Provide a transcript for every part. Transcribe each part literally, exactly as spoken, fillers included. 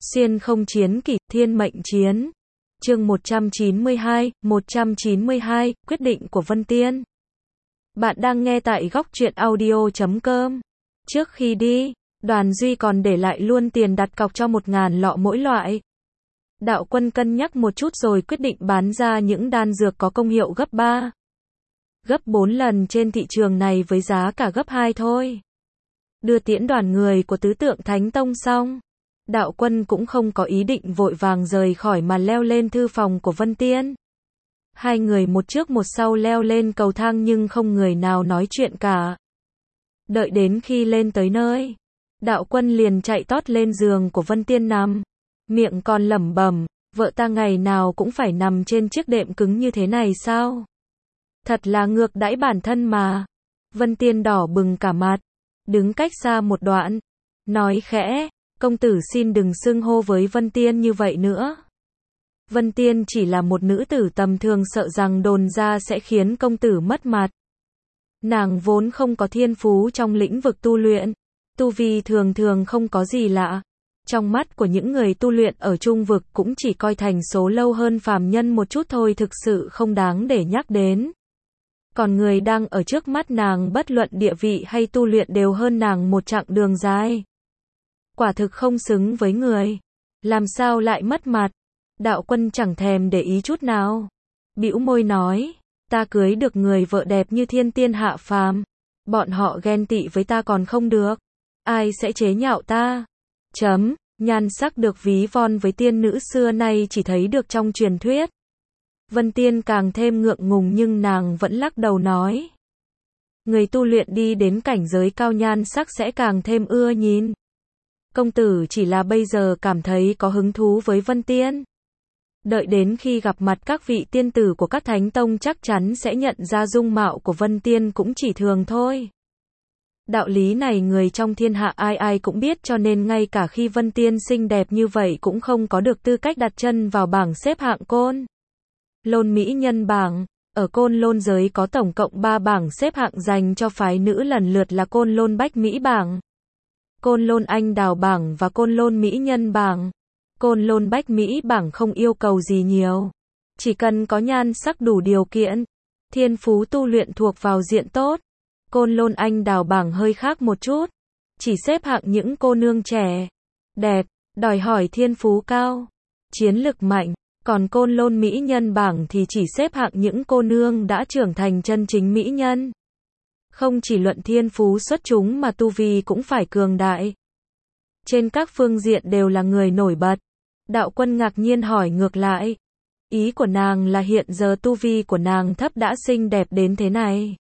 Xuyên không chiến kỷ, thiên mệnh chiến. Chương một trăm chín mươi hai, một trăm chín mươi hai, quyết định của Vân Tiên. Bạn đang nghe tại góc truyện audio chấm com. Trước khi đi, Đoàn Duy còn để lại luôn tiền đặt cọc cho một ngàn lọ mỗi loại. Đạo Quân cân nhắc một chút rồi quyết định bán ra những đan dược có công hiệu gấp ba, gấp bốn lần trên thị trường này với giá cả gấp hai thôi. Đưa tiễn đoàn người của tứ tượng Thánh Tông xong, Đạo Quân cũng không có ý định vội vàng rời khỏi mà leo lên thư phòng của Vân Tiên. Hai người một trước một sau leo lên cầu thang nhưng không người nào nói chuyện cả. Đợi đến khi lên tới nơi, Đạo Quân liền chạy tót lên giường của Vân Tiên nằm, miệng còn lẩm bẩm, vợ ta ngày nào cũng phải nằm trên chiếc đệm cứng như thế này sao? Thật là ngược đãi bản thân mà. Vân Tiên đỏ bừng cả mặt, đứng cách xa một đoạn, nói khẽ, công tử xin đừng xưng hô với Vân Tiên như vậy nữa. Vân Tiên chỉ là một nữ tử tầm thường, sợ rằng đồn ra sẽ khiến công tử mất mặt. Nàng vốn không có thiên phú trong lĩnh vực tu luyện, tu vi thường thường không có gì lạ. Trong mắt của những người tu luyện ở trung vực cũng chỉ coi thành số lâu hơn phàm nhân một chút thôi, thực sự không đáng để nhắc đến. Còn người đang ở trước mắt nàng bất luận địa vị hay tu luyện đều hơn nàng một chặng đường dài. Quả thực không xứng với người. Làm sao lại mất mặt? Đạo Quân chẳng thèm để ý chút nào. Bĩu môi nói, ta cưới được người vợ đẹp như thiên tiên hạ phàm. Bọn họ ghen tị với ta còn không được. Ai sẽ chế nhạo ta? Chấm, nhan sắc được ví von với tiên nữ xưa nay chỉ thấy được trong truyền thuyết. Vân Tiên càng thêm ngượng ngùng nhưng nàng vẫn lắc đầu nói. Người tu luyện đi đến cảnh giới cao nhan sắc sẽ càng thêm ưa nhìn. Công tử chỉ là bây giờ cảm thấy có hứng thú với Vân Tiên. Đợi đến khi gặp mặt các vị tiên tử của các thánh tông chắc chắn sẽ nhận ra dung mạo của Vân Tiên cũng chỉ thường thôi. Đạo lý này người trong thiên hạ ai ai cũng biết, cho nên ngay cả khi Vân Tiên xinh đẹp như vậy cũng không có được tư cách đặt chân vào bảng xếp hạng Côn Lôn Mỹ Nhân bảng. Ở Côn Lôn giới có tổng cộng ba bảng xếp hạng dành cho phái nữ, lần lượt là Côn Lôn Bách Mỹ bảng, Côn Lôn Anh Đào bảng và Côn Lôn Mỹ Nhân bảng. Côn Lôn Bách Mỹ bảng không yêu cầu gì nhiều, chỉ cần có nhan sắc đủ điều kiện, thiên phú tu luyện thuộc vào diện tốt. Côn Lôn Anh Đào bảng hơi khác một chút, chỉ xếp hạng những cô nương trẻ, đẹp, đòi hỏi thiên phú cao, chiến lực mạnh. Còn Côn Lôn Mỹ Nhân bảng thì chỉ xếp hạng những cô nương đã trưởng thành chân chính mỹ nhân. Không chỉ luận thiên phú xuất chúng mà tu vi cũng phải cường đại. Trên các phương diện đều là người nổi bật. Đạo Quân ngạc nhiên hỏi ngược lại. Ý của nàng là hiện giờ tu vi của nàng thấp đã xinh đẹp đến thế này.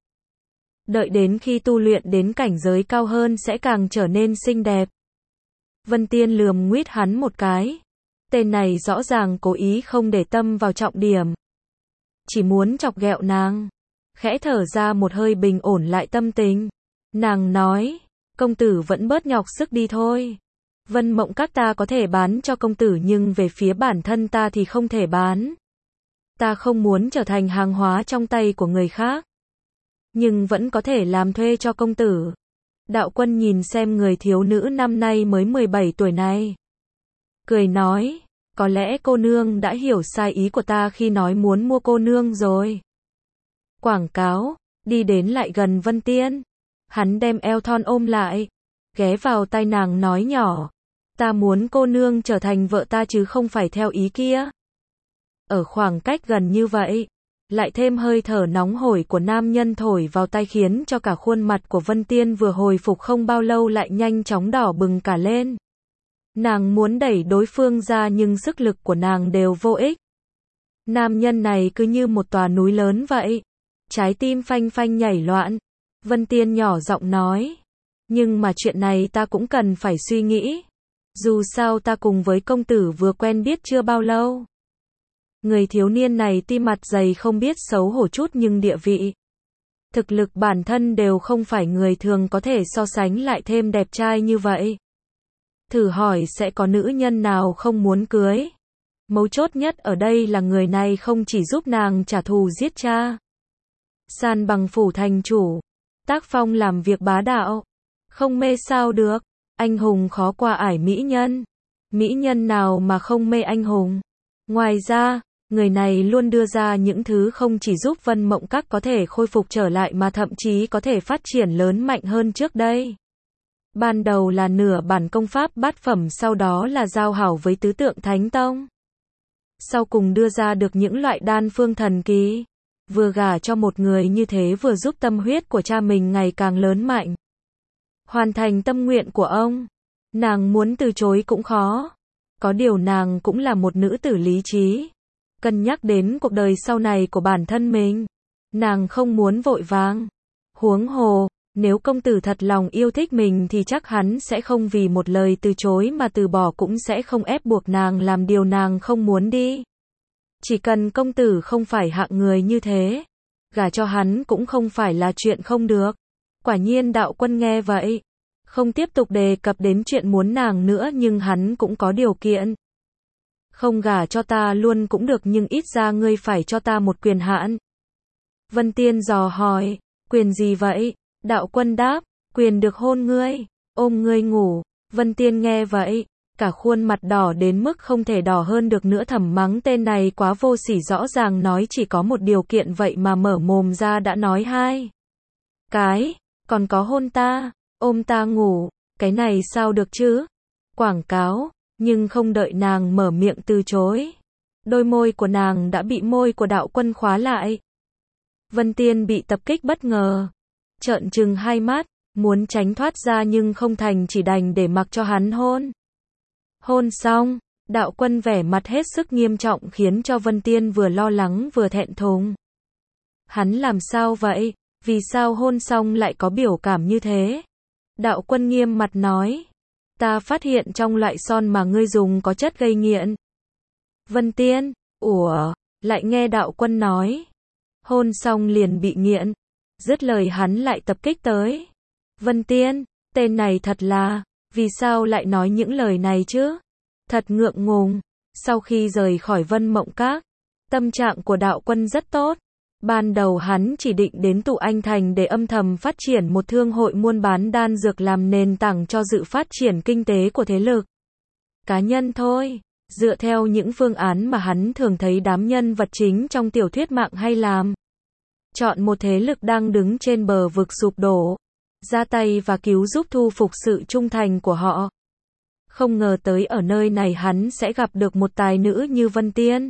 Đợi đến khi tu luyện đến cảnh giới cao hơn sẽ càng trở nên xinh đẹp. Vân Tiên lườm nguýt hắn một cái. Tên này rõ ràng cố ý không để tâm vào trọng điểm, chỉ muốn chọc ghẹo nàng. Khẽ thở ra một hơi bình ổn lại tâm tình, nàng nói, công tử vẫn bớt nhọc sức đi thôi. Vân Mộng các ta có thể bán cho công tử nhưng về phía bản thân ta thì không thể bán. Ta không muốn trở thành hàng hóa trong tay của người khác, nhưng vẫn có thể làm thuê cho công tử. Đạo Quân nhìn xem người thiếu nữ năm nay mới mười bảy tuổi này, cười nói, có lẽ cô nương đã hiểu sai ý của ta khi nói muốn mua cô nương rồi. Quảng cáo, đi đến lại gần Vân Tiên. Hắn đem eo thon ôm lại, ghé vào tai nàng nói nhỏ, ta muốn cô nương trở thành vợ ta chứ không phải theo ý kia. Ở khoảng cách gần như vậy, lại thêm hơi thở nóng hổi của nam nhân thổi vào tai khiến cho cả khuôn mặt của Vân Tiên vừa hồi phục không bao lâu lại nhanh chóng đỏ bừng cả lên. Nàng muốn đẩy đối phương ra nhưng sức lực của nàng đều vô ích. Nam nhân này cứ như một tòa núi lớn vậy. Trái tim phanh phanh nhảy loạn. Vân Tiên nhỏ giọng nói. Nhưng mà chuyện này ta cũng cần phải suy nghĩ. Dù sao ta cùng với công tử vừa quen biết chưa bao lâu. Người thiếu niên này tuy mặt dày không biết xấu hổ chút nhưng địa vị, thực lực bản thân đều không phải người thường có thể so sánh, lại thêm đẹp trai như vậy. Thử hỏi sẽ có nữ nhân nào không muốn cưới. Mấu chốt nhất ở đây là người này không chỉ giúp nàng trả thù giết cha, san bằng phủ thành chủ, tác phong làm việc bá đạo. Không mê sao được, anh hùng khó qua ải mỹ nhân. Mỹ nhân nào mà không mê anh hùng. Ngoài ra, người này luôn đưa ra những thứ không chỉ giúp Vân Mộng Các có thể khôi phục trở lại mà thậm chí có thể phát triển lớn mạnh hơn trước đây. Ban đầu là nửa bản công pháp bát phẩm, sau đó là giao hảo với tứ tượng Thánh Tông. Sau cùng đưa ra được những loại đan phương thần kỳ. Vừa gả cho một người như thế vừa giúp tâm huyết của cha mình ngày càng lớn mạnh. Hoàn thành tâm nguyện của ông. Nàng muốn từ chối cũng khó. Có điều nàng cũng là một nữ tử lý trí. Cân nhắc đến cuộc đời sau này của bản thân mình. Nàng không muốn vội vàng. Huống hồ, nếu công tử thật lòng yêu thích mình thì chắc hắn sẽ không vì một lời từ chối mà từ bỏ, cũng sẽ không ép buộc nàng làm điều nàng không muốn đi. Chỉ cần công tử không phải hạng người như thế, gả cho hắn cũng không phải là chuyện không được. Quả nhiên Đạo Quân nghe vậy, không tiếp tục đề cập đến chuyện muốn nàng nữa, nhưng hắn cũng có điều kiện. Không gả cho ta luôn cũng được, nhưng ít ra ngươi phải cho ta một quyền hạn. Vân Tiên dò hỏi, quyền gì vậy? Đạo Quân đáp, quyền được hôn ngươi, ôm ngươi ngủ. Vân Tiên nghe vậy, cả khuôn mặt đỏ đến mức không thể đỏ hơn được nữa, thầm mắng tên này quá vô sỉ, rõ ràng nói chỉ có một điều kiện vậy mà mở mồm ra đã nói hai cái, còn có hôn ta, ôm ta ngủ, cái này sao được chứ? Quảng cáo, nhưng không đợi nàng mở miệng từ chối. Đôi môi của nàng đã bị môi của Đạo Quân khóa lại. Vân Tiên bị tập kích bất ngờ. Trợn trừng hai mắt, muốn tránh thoát ra nhưng không thành, chỉ đành để mặc cho hắn hôn. Hôn xong, Đạo Quân vẻ mặt hết sức nghiêm trọng khiến cho Vân Tiên vừa lo lắng vừa thẹn thùng. Hắn làm sao vậy? Vì sao hôn xong lại có biểu cảm như thế? Đạo Quân nghiêm mặt nói. Ta phát hiện trong loại son mà ngươi dùng có chất gây nghiện. Vân Tiên, ủa, lại nghe Đạo Quân nói. Hôn xong liền bị nghiện. Dứt lời hắn lại tập kích tới. Vân Tiên, tên này thật là, vì sao lại nói những lời này chứ? Thật ngượng ngùng. Sau khi rời khỏi Vân Mộng Các, tâm trạng của Đạo Quân rất tốt. Ban đầu hắn chỉ định đến Tụ Anh Thành để âm thầm phát triển một thương hội muôn bán đan dược làm nền tảng cho sự phát triển kinh tế của thế lực cá nhân thôi. Dựa theo những phương án mà hắn thường thấy đám nhân vật chính trong tiểu thuyết mạng hay làm. Chọn một thế lực đang đứng trên bờ vực sụp đổ, ra tay và cứu giúp thu phục sự trung thành của họ. Không ngờ tới ở nơi này hắn sẽ gặp được một tài nữ như Vân Tiên.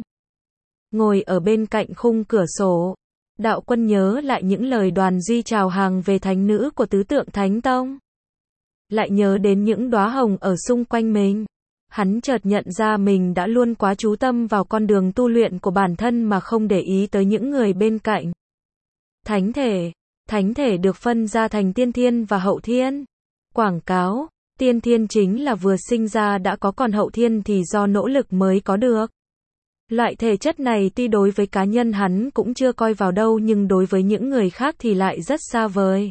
Ngồi ở bên cạnh khung cửa sổ, Đạo Quân nhớ lại những lời Đoàn Duy chào hàng về thánh nữ của tứ tượng Thánh Tông. Lại nhớ đến những đóa hồng ở xung quanh mình. Hắn chợt nhận ra mình đã luôn quá chú tâm vào con đường tu luyện của bản thân mà không để ý tới những người bên cạnh. Thánh thể. Thánh thể được phân ra thành tiên thiên và hậu thiên. Quảng cáo, tiên thiên chính là vừa sinh ra đã có, còn hậu thiên thì do nỗ lực mới có được. Loại thể chất này tuy đối với cá nhân hắn cũng chưa coi vào đâu, nhưng đối với những người khác thì lại rất xa vời.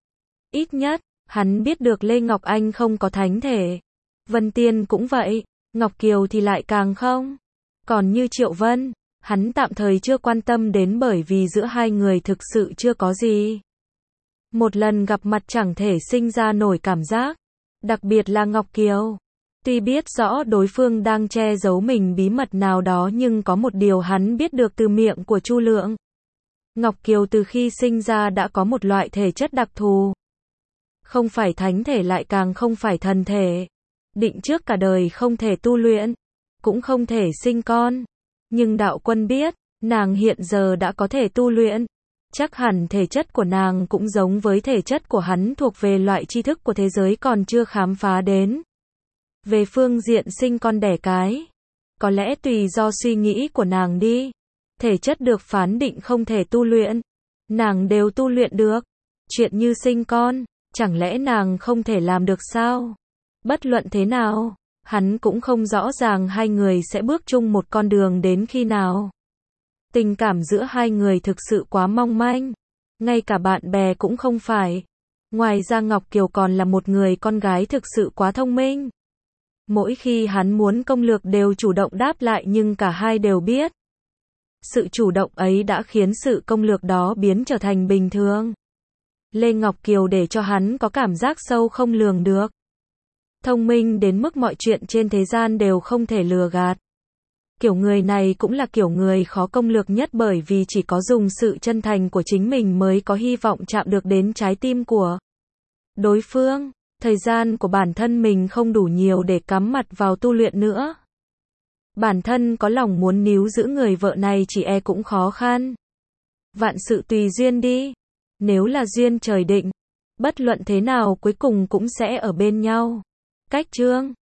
Ít nhất, hắn biết được Lê Ngọc Anh không có thánh thể. Vân Tiên cũng vậy, Ngọc Kiều thì lại càng không. Còn như Triệu Vân, hắn tạm thời chưa quan tâm đến bởi vì giữa hai người thực sự chưa có gì. Một lần gặp mặt chẳng thể sinh ra nổi cảm giác. Đặc biệt là Ngọc Kiều. Tuy biết rõ đối phương đang che giấu mình bí mật nào đó, nhưng có một điều hắn biết được từ miệng của Chu Lượng. Ngọc Kiều từ khi sinh ra đã có một loại thể chất đặc thù. Không phải thánh thể lại càng không phải thần thể. Định trước cả đời không thể tu luyện, cũng không thể sinh con. Nhưng Đạo Quân biết, nàng hiện giờ đã có thể tu luyện. Chắc hẳn thể chất của nàng cũng giống với thể chất của hắn, thuộc về loại tri thức của thế giới còn chưa khám phá đến. Về phương diện sinh con đẻ cái, có lẽ tùy do suy nghĩ của nàng đi. Thể chất được phán định không thể tu luyện, nàng đều tu luyện được. Chuyện như sinh con, chẳng lẽ nàng không thể làm được sao? Bất luận thế nào, hắn cũng không rõ ràng hai người sẽ bước chung một con đường đến khi nào. Tình cảm giữa hai người thực sự quá mong manh. Ngay cả bạn bè cũng không phải. Ngoài ra Ngọc Kiều còn là một người con gái thực sự quá thông minh. Mỗi khi hắn muốn công lược đều chủ động đáp lại, nhưng cả hai đều biết. Sự chủ động ấy đã khiến sự công lược đó biến trở thành bình thường. Lê Ngọc Kiều để cho hắn có cảm giác sâu không lường được. thông minh đến mức mọi chuyện trên thế gian đều không thể lừa gạt. Kiểu người này cũng là kiểu người khó công lược nhất bởi vì chỉ có dùng sự chân thành của chính mình mới có hy vọng chạm được đến trái tim của đối phương. Thời gian của bản thân mình không đủ nhiều để cắm mặt vào tu luyện nữa. Bản thân có lòng muốn níu giữ người vợ này chỉ e cũng khó khăn. Vạn sự tùy duyên đi. Nếu là duyên trời định, bất luận thế nào cuối cùng cũng sẽ ở bên nhau. Cách chương